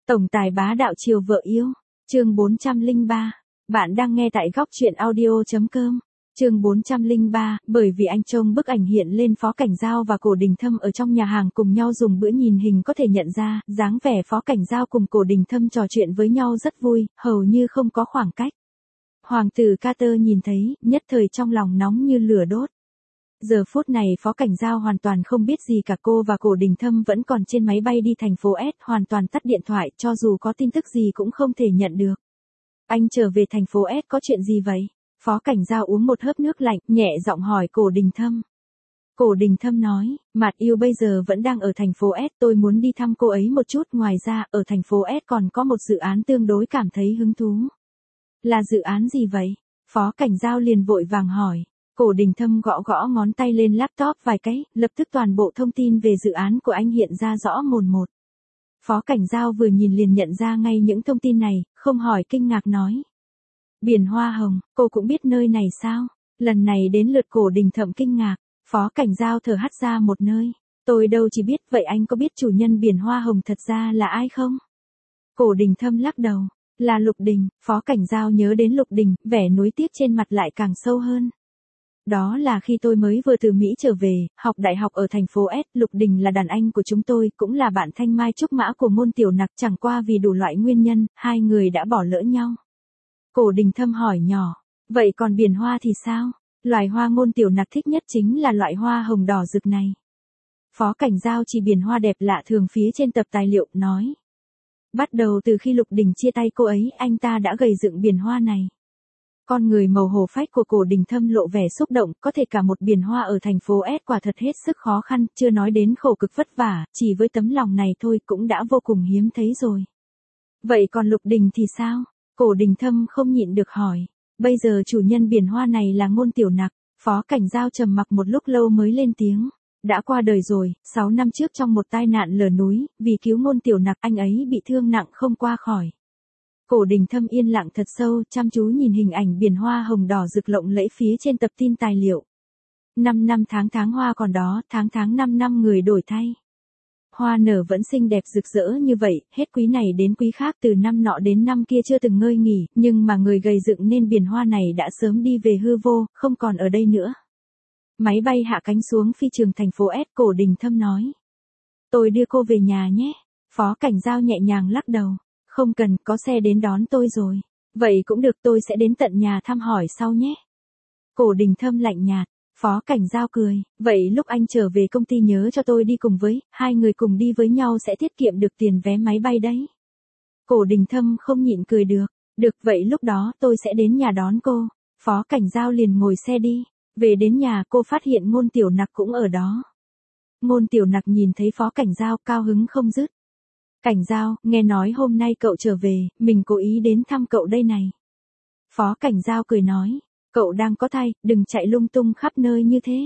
Tổng tài bá đạo chiều vợ yêu. Chương 403. Bạn đang nghe tại góc truyện audio.com. Chương 403, bởi vì anh trông bức ảnh hiện lên Phó Cảnh Dao và Cổ Đình Thâm ở trong nhà hàng cùng nhau dùng bữa nhìn hình có thể nhận ra, dáng vẻ Phó Cảnh Dao cùng Cổ Đình Thâm trò chuyện với nhau rất vui, hầu như không có khoảng cách. Hoàng tử Carter nhìn thấy, nhất thời trong lòng nóng như lửa đốt. Giờ phút này Phó Cảnh Dao hoàn toàn không biết gì cả, cô và Cổ Đình Thâm vẫn còn trên máy bay đi thành phố S, hoàn toàn tắt điện thoại, cho dù có tin tức gì cũng không thể nhận được. Anh trở về thành phố S có chuyện gì vậy? Phó Cảnh Dao uống một hớp nước lạnh, nhẹ giọng hỏi Cổ Đình Thâm. Cổ Đình Thâm nói, Mạt Yêu bây giờ vẫn đang ở thành phố S, tôi muốn đi thăm cô ấy một chút, ngoài ra, ở thành phố S còn có một dự án tương đối cảm thấy hứng thú. Là dự án gì vậy? Phó Cảnh Dao liền vội vàng hỏi. Cổ Đình Thâm gõ gõ ngón tay lên laptop vài cái, lập tức toàn bộ thông tin về dự án của anh hiện ra rõ mồn một. Phó Cảnh Dao vừa nhìn liền nhận ra ngay những thông tin này, không hỏi kinh ngạc nói. Biển Hoa Hồng, cô cũng biết nơi này sao? Lần này đến lượt Cổ Đình Thâm kinh ngạc, Phó Cảnh Dao thở hắt ra một nơi. Tôi đâu chỉ biết, vậy anh có biết chủ nhân Biển Hoa Hồng thật ra là ai không? Cổ Đình Thâm lắc đầu, là Lục Đình. Phó Cảnh Dao nhớ đến Lục Đình, vẻ nuối tiếc trên mặt lại càng sâu hơn. Đó là khi tôi mới vừa từ Mỹ trở về, học đại học ở thành phố S, Lục Đình là đàn anh của chúng tôi, cũng là bạn thanh mai trúc mã của Ngôn Tiểu Nặc, chẳng qua vì đủ loại nguyên nhân, hai người đã bỏ lỡ nhau. Cổ Đình Thâm hỏi nhỏ, vậy còn biển hoa thì sao? Loài hoa Ngôn Tiểu Nặc thích nhất chính là loại hoa hồng đỏ rực này. Phó Cảnh Dao chỉ biển hoa đẹp lạ thường phía trên tập tài liệu, nói. Bắt đầu từ khi Lục Đình chia tay cô ấy, anh ta đã gầy dựng biển hoa này. Con người màu hổ phách của Cổ Đình Thâm lộ vẻ xúc động, có thể cả một biển hoa ở thành phố S quả thật hết sức khó khăn, chưa nói đến khổ cực vất vả, chỉ với tấm lòng này thôi cũng đã vô cùng hiếm thấy rồi. Vậy còn Lục Đình thì sao? Cổ Đình Thâm không nhịn được hỏi. Bây giờ chủ nhân biển hoa này là Ngôn Tiểu Nặc. Phó Cảnh Dao trầm mặc một lúc lâu mới lên tiếng. Đã qua đời rồi, 6 năm trước trong một tai nạn lở núi, vì cứu Ngôn Tiểu Nặc anh ấy bị thương nặng không qua khỏi. Cổ Đình Thâm yên lặng thật sâu, chăm chú nhìn hình ảnh biển hoa hồng đỏ rực lộng lẫy phía trên tập tin tài liệu. 5 năm tháng hoa còn đó, tháng 5 năm người đổi thay. Hoa nở vẫn xinh đẹp rực rỡ như vậy, hết quý này đến quý khác, từ năm nọ đến năm kia chưa từng ngơi nghỉ, nhưng mà người gầy dựng nên biển hoa này đã sớm đi về hư vô, không còn ở đây nữa. Máy bay hạ cánh xuống phi trường thành phố S, Cổ Đình Thâm nói. Tôi đưa cô về nhà nhé. Phó Cảnh Dao nhẹ nhàng lắc đầu. Không cần, có xe đến đón tôi rồi. Vậy cũng được, tôi sẽ đến tận nhà thăm hỏi sau nhé. Cổ Đình Thâm lạnh nhạt. Phó Cảnh Dao cười. Vậy lúc anh trở về công ty nhớ cho tôi đi cùng với, hai người cùng đi với nhau sẽ tiết kiệm được tiền vé máy bay đấy. Cổ Đình Thâm không nhịn cười được. Được, vậy lúc đó tôi sẽ đến nhà đón cô. Phó Cảnh Dao liền ngồi xe đi. Về đến nhà cô phát hiện Ngôn Tiểu Nặc cũng ở đó. Ngôn Tiểu Nặc nhìn thấy Phó Cảnh Dao cao hứng không dứt. Cảnh Dao, nghe nói hôm nay cậu trở về, mình cố ý đến thăm cậu đây này. Phó Cảnh Dao cười nói, cậu đang có thai, đừng chạy lung tung khắp nơi như thế.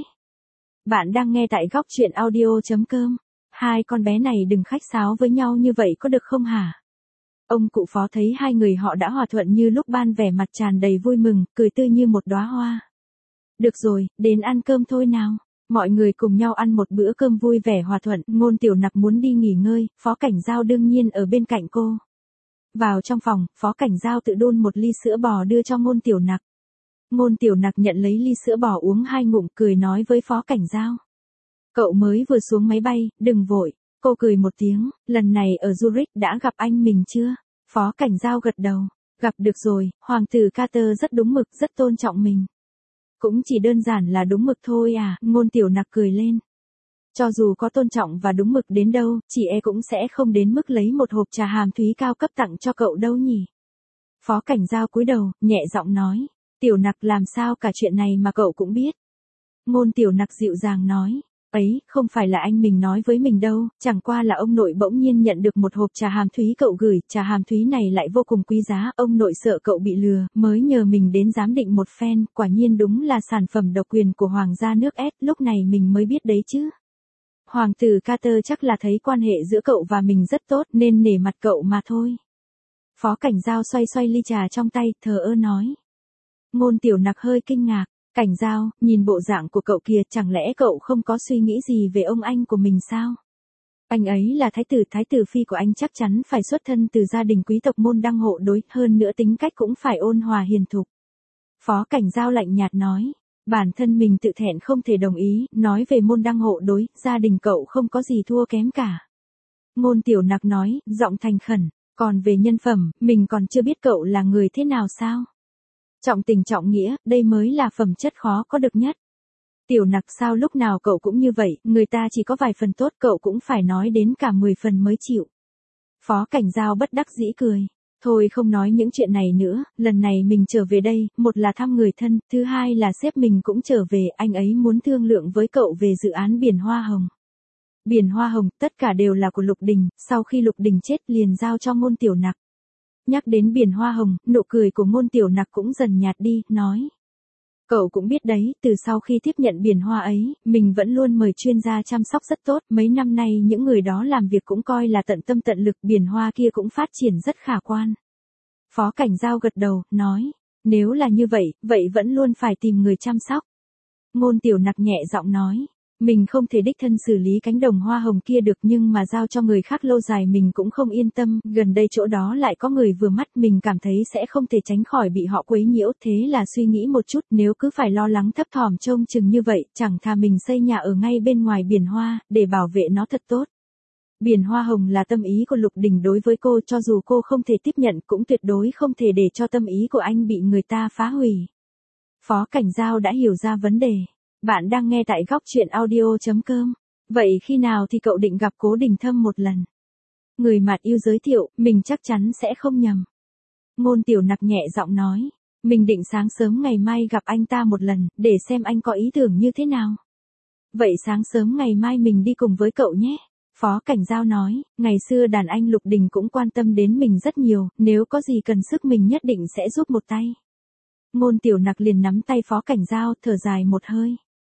Bạn đang nghe tại góc truyện audio.com. Hai con bé này đừng khách sáo với nhau như vậy có được không hả? Ông cụ Phó thấy hai người họ đã hòa thuận như lúc ban, vẻ mặt tràn đầy vui mừng, cười tươi như một đóa hoa. Được rồi, đến ăn cơm thôi nào. Mọi người cùng nhau ăn một bữa cơm vui vẻ hòa thuận, Ngôn Tiểu Nặc muốn đi nghỉ ngơi, Phó Cảnh Dao đương nhiên ở bên cạnh cô. Vào trong phòng, Phó Cảnh Dao tự đun một ly sữa bò đưa cho Ngôn Tiểu Nặc. Ngôn Tiểu Nặc nhận lấy ly sữa bò uống 2 ngụm, cười nói với Phó Cảnh Dao. Cậu mới vừa xuống máy bay, đừng vội. Cô cười một tiếng, lần này ở Zurich đã gặp anh mình chưa? Phó Cảnh Dao gật đầu, gặp được rồi, Hoàng tử Carter rất đúng mực, rất tôn trọng mình. Cũng chỉ đơn giản là đúng mực thôi à, Ngôn Tiểu Nặc cười lên. Cho dù có tôn trọng và đúng mực đến đâu, chị cũng sẽ không đến mức lấy một hộp trà hàm thúy cao cấp tặng cho cậu đâu nhỉ. Phó Cảnh Dao cúi đầu, nhẹ giọng nói, Tiểu Nặc làm sao cả chuyện này mà cậu cũng biết. Ngôn Tiểu Nặc dịu dàng nói, ấy, không phải là anh mình nói với mình đâu, chẳng qua là ông nội bỗng nhiên nhận được một hộp trà hàm thúy cậu gửi, trà hàm thúy này lại vô cùng quý giá, ông nội sợ cậu bị lừa, mới nhờ mình đến giám định một phen, quả nhiên đúng là sản phẩm độc quyền của Hoàng gia nước S, lúc này mình mới biết đấy chứ. Hoàng tử Carter chắc là thấy quan hệ giữa cậu và mình rất tốt nên nể mặt cậu mà thôi. Phó Cảnh Dao xoay xoay ly trà trong tay, thờ ơ nói. Ngôn Tiểu Nặc hơi kinh ngạc. Cảnh Dao, nhìn bộ dạng của cậu kìa, chẳng lẽ cậu không có suy nghĩ gì về ông anh của mình sao? Anh ấy là thái tử phi của anh chắc chắn phải xuất thân từ gia đình quý tộc môn đăng hộ đối, hơn nữa tính cách cũng phải ôn hòa hiền thục. Phó Cảnh Giao lạnh nhạt nói, bản thân mình tự thẹn không thể đồng ý, nói về môn đăng hộ đối, gia đình cậu không có gì thua kém cả. Ngôn Tiểu Nặc nói, giọng thành khẩn, còn về nhân phẩm, mình còn chưa biết cậu là người thế nào sao? Trọng tình trọng nghĩa, đây mới là phẩm chất khó có được nhất. Tiểu Nặc sao lúc nào cậu cũng như vậy, người ta chỉ có vài phần tốt cậu cũng phải nói đến cả 10 phần mới chịu. Phó Cảnh Giao bất đắc dĩ cười. Thôi không nói những chuyện này nữa, lần này mình trở về đây, một là thăm người thân, thứ hai là sếp mình cũng trở về, anh ấy muốn thương lượng với cậu về dự án Biển Hoa Hồng. Biển Hoa Hồng, tất cả đều là của Lục Đình, sau khi Lục Đình chết liền giao cho Ngôn Tiểu Nặc. Nhắc đến Biển Hoa Hồng, nụ cười của Ngôn Tiểu Nặc cũng dần nhạt đi, nói. Cậu cũng biết đấy, từ sau khi tiếp nhận biển hoa ấy, mình vẫn luôn mời chuyên gia chăm sóc rất tốt, mấy năm nay những người đó làm việc cũng coi là tận tâm tận lực, biển hoa kia cũng phát triển rất khả quan. Phó Cảnh Giao gật đầu, nói, nếu là như vậy, vậy vẫn luôn phải tìm người chăm sóc. Ngôn Tiểu Nặc nhẹ giọng nói, mình không thể đích thân xử lý cánh đồng hoa hồng kia được nhưng mà giao cho người khác lâu dài mình cũng không yên tâm, gần đây chỗ đó lại có người vừa mắt mình cảm thấy sẽ không thể tránh khỏi bị họ quấy nhiễu, thế là suy nghĩ một chút nếu cứ phải lo lắng thấp thỏm trông chừng như vậy, chẳng thà mình xây nhà ở ngay bên ngoài biển hoa, để bảo vệ nó thật tốt. Biển Hoa Hồng là tâm ý của Lục Đình đối với cô, cho dù cô không thể tiếp nhận cũng tuyệt đối không thể để cho tâm ý của anh bị người ta phá hủy. Phó Cảnh Giao đã hiểu ra vấn đề. Bạn đang nghe tại góc chuyện audio.com. Vậy khi nào thì cậu định gặp Cố Đình Thâm một lần? Người Mạt Yêu giới thiệu, mình chắc chắn sẽ không nhầm. Ngôn Tiểu Nặc nhẹ giọng nói, mình định sáng sớm ngày mai gặp anh ta một lần, để xem anh có ý tưởng như thế nào. Vậy sáng sớm ngày mai mình đi cùng với cậu nhé. Phó Cảnh Giao nói, ngày xưa đàn anh Lục Đình cũng quan tâm đến mình rất nhiều, nếu có gì cần sức mình nhất định sẽ giúp một tay. Ngôn Tiểu Nặc liền nắm tay Phó Cảnh Giao, thở dài một hơi.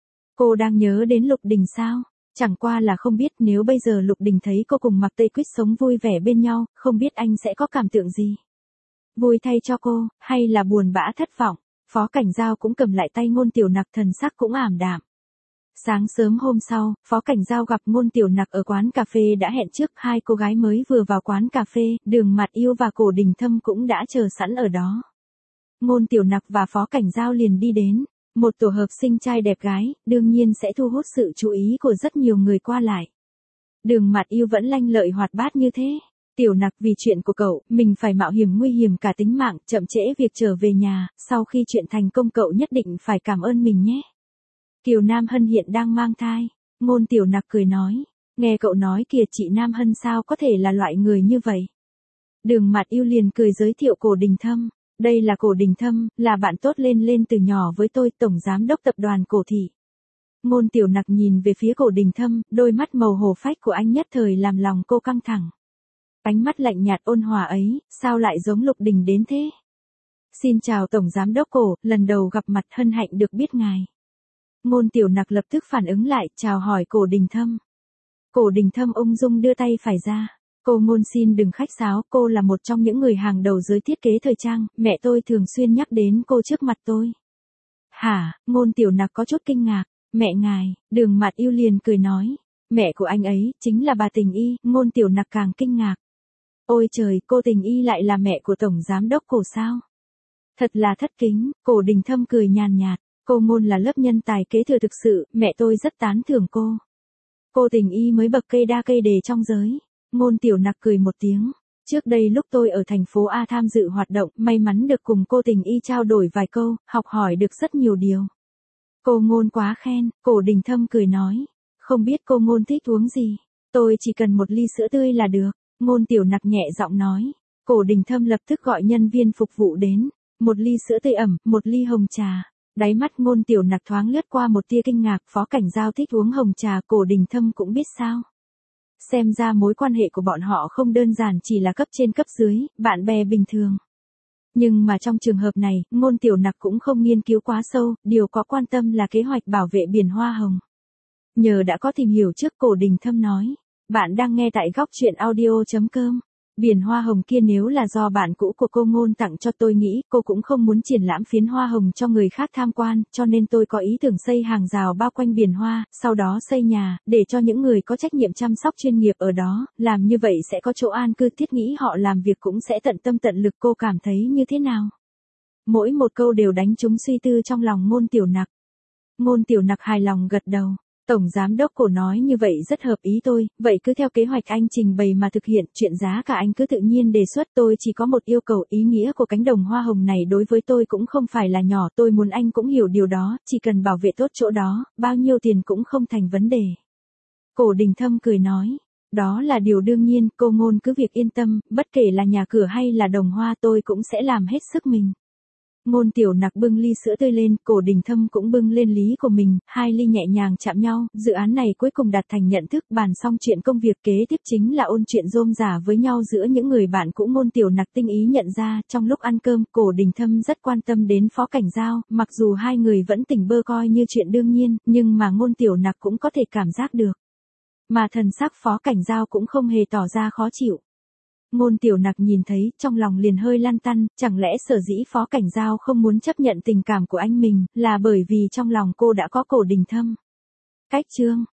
Cô đang nhớ đến Lục Đình sao? Chẳng qua là không biết nếu bây giờ Lục Đình thấy cô cùng Mạc Tây Quyết sống vui vẻ bên nhau, không biết anh sẽ có cảm tưởng gì? Vui thay cho cô, hay là buồn bã thất vọng? Phó Cảnh Giao cũng cầm lại tay Ngôn Tiểu Nặc, thần sắc cũng ảm đạm. Sáng sớm hôm sau, Phó Cảnh Giao gặp Ngôn Tiểu Nặc ở quán cà phê đã hẹn trước, hai cô gái mới vừa vào quán cà phê, Đường Mạt Yêu và Cổ Đình Thâm cũng đã chờ sẵn ở đó. Ngôn Tiểu Nặc và Phó Cảnh Giao liền đi đến. Một tổ hợp sinh trai đẹp gái, đương nhiên sẽ thu hút sự chú ý của rất nhiều người qua lại. Đường Mạt Yêu vẫn lanh lợi hoạt bát như thế. Tiểu Nặc, vì chuyện của cậu, mình phải mạo hiểm nguy hiểm cả tính mạng, chậm trễ việc trở về nhà, sau khi chuyện thành công cậu nhất định phải cảm ơn mình nhé. Kiều Nam Hân hiện đang mang thai. Ngôn Tiểu Nặc cười nói, nghe cậu nói kìa, chị Nam Hân sao có thể là loại người như vậy. Đường Mạt Yêu liền cười giới thiệu Cổ Đình Thâm. Đây là Cổ Đình Thâm, là bạn tốt lên từ nhỏ với tôi, tổng giám đốc tập đoàn Cổ Thị. Ngôn Tiểu Nặc nhìn về phía Cổ Đình Thâm, đôi mắt màu hổ phách của anh nhất thời làm lòng cô căng thẳng. Ánh mắt lạnh nhạt ôn hòa ấy, sao lại giống Lục Đình đến thế? Xin chào tổng giám đốc Cổ, lần đầu gặp mặt, hân hạnh được biết ngài. Ngôn Tiểu Nặc lập tức phản ứng lại, chào hỏi Cổ Đình Thâm. Cổ Đình Thâm ung dung đưa tay phải ra. Cô Ngôn xin đừng khách sáo, cô là một trong những người hàng đầu giới thiết kế thời trang, mẹ tôi thường xuyên nhắc đến cô trước mặt tôi. Hả? Ngôn Tiểu Nặc có chút kinh ngạc. Mẹ ngài? Đường Mạt Yêu liền cười nói. Mẹ của anh ấy, chính là bà Tình Y. Ngôn Tiểu Nặc càng kinh ngạc. Ôi trời, cô Tình Y lại là mẹ của tổng giám đốc Cổ sao? Thật là thất kính. Cổ Đình Thâm cười nhàn nhạt. Cô Ngôn là lớp nhân tài kế thừa thực sự, mẹ tôi rất tán thưởng cô. Cô Tình Y mới bậc cây đa cây đề trong giới. Ngôn Tiểu Nặc cười một tiếng. Trước đây lúc tôi ở thành phố A tham dự hoạt động, may mắn được cùng cô Tình Y trao đổi vài câu, học hỏi được rất nhiều điều. Cô Ngôn quá khen, Cổ Đình Thâm cười nói. Không biết cô Ngôn thích uống gì? Tôi chỉ cần một ly sữa tươi là được. Ngôn Tiểu Nặc nhẹ giọng nói. Cổ Đình Thâm lập tức gọi nhân viên phục vụ đến. Một ly sữa tươi ẩm, một ly hồng trà. Đáy mắt Ngôn Tiểu Nặc thoáng lướt qua một tia kinh ngạc, Phó Cảnh Giao thích uống hồng trà, Cổ Đình Thâm cũng biết sao. Xem ra mối quan hệ của bọn họ không đơn giản chỉ là cấp trên cấp dưới, bạn bè bình thường. Nhưng mà trong trường hợp này, Ngôn Tiểu Nặc cũng không nghiên cứu quá sâu, điều có quan tâm là kế hoạch bảo vệ biển hoa hồng. Nhờ đã có tìm hiểu trước, Cổ Đình Thâm nói. Bạn đang nghe tại góc chuyện audio.com. Biển hoa hồng kia nếu là do bạn cũ của cô Ngôn tặng cho, tôi nghĩ cô cũng không muốn triển lãm phiến hoa hồng cho người khác tham quan, cho nên tôi có ý tưởng xây hàng rào bao quanh biển hoa, sau đó xây nhà, để cho những người có trách nhiệm chăm sóc chuyên nghiệp ở đó, làm như vậy sẽ có chỗ an cư, thiết nghĩ họ làm việc cũng sẽ tận tâm tận lực. Cô cảm thấy như thế nào? Mỗi một câu đều đánh trúng suy tư trong lòng Ngôn Tiểu Nặc. Ngôn Tiểu Nặc hài lòng gật đầu. Tổng giám đốc Cổ nói như vậy rất hợp ý tôi, vậy cứ theo kế hoạch anh trình bày mà thực hiện, chuyện giá cả anh cứ tự nhiên đề xuất, tôi chỉ có một yêu cầu, ý nghĩa của cánh đồng hoa hồng này đối với tôi cũng không phải là nhỏ, tôi muốn anh cũng hiểu điều đó, chỉ cần bảo vệ tốt chỗ đó, bao nhiêu tiền cũng không thành vấn đề. Cổ Đình Thâm cười nói, đó là điều đương nhiên, cô Ngôn cứ việc yên tâm, bất kể là nhà cửa hay là đồng hoa tôi cũng sẽ làm hết sức mình. Ngôn Tiểu Nặc bưng ly sữa tươi lên, Cổ Đình Thâm cũng bưng lên ly của mình, hai ly nhẹ nhàng chạm nhau, dự án này cuối cùng đạt thành nhận thức, bàn xong chuyện công việc kế tiếp chính là ôn chuyện rôm rả với nhau giữa những người bạn cũ. Ngôn Tiểu Nặc tinh ý nhận ra, trong lúc ăn cơm, Cổ Đình Thâm rất quan tâm đến Phó Cảnh Giao, mặc dù hai người vẫn tỉnh bơ coi như chuyện đương nhiên, nhưng mà Ngôn Tiểu Nặc cũng có thể cảm giác được. Mà thần sắc Phó Cảnh Giao cũng không hề tỏ ra khó chịu. Ngôn Tiểu Nặc nhìn thấy, trong lòng liền hơi lăn tăn, chẳng lẽ sở dĩ Phó Cảnh Giao không muốn chấp nhận tình cảm của anh mình, là bởi vì trong lòng cô đã có Cổ Đình Thâm. Cách chương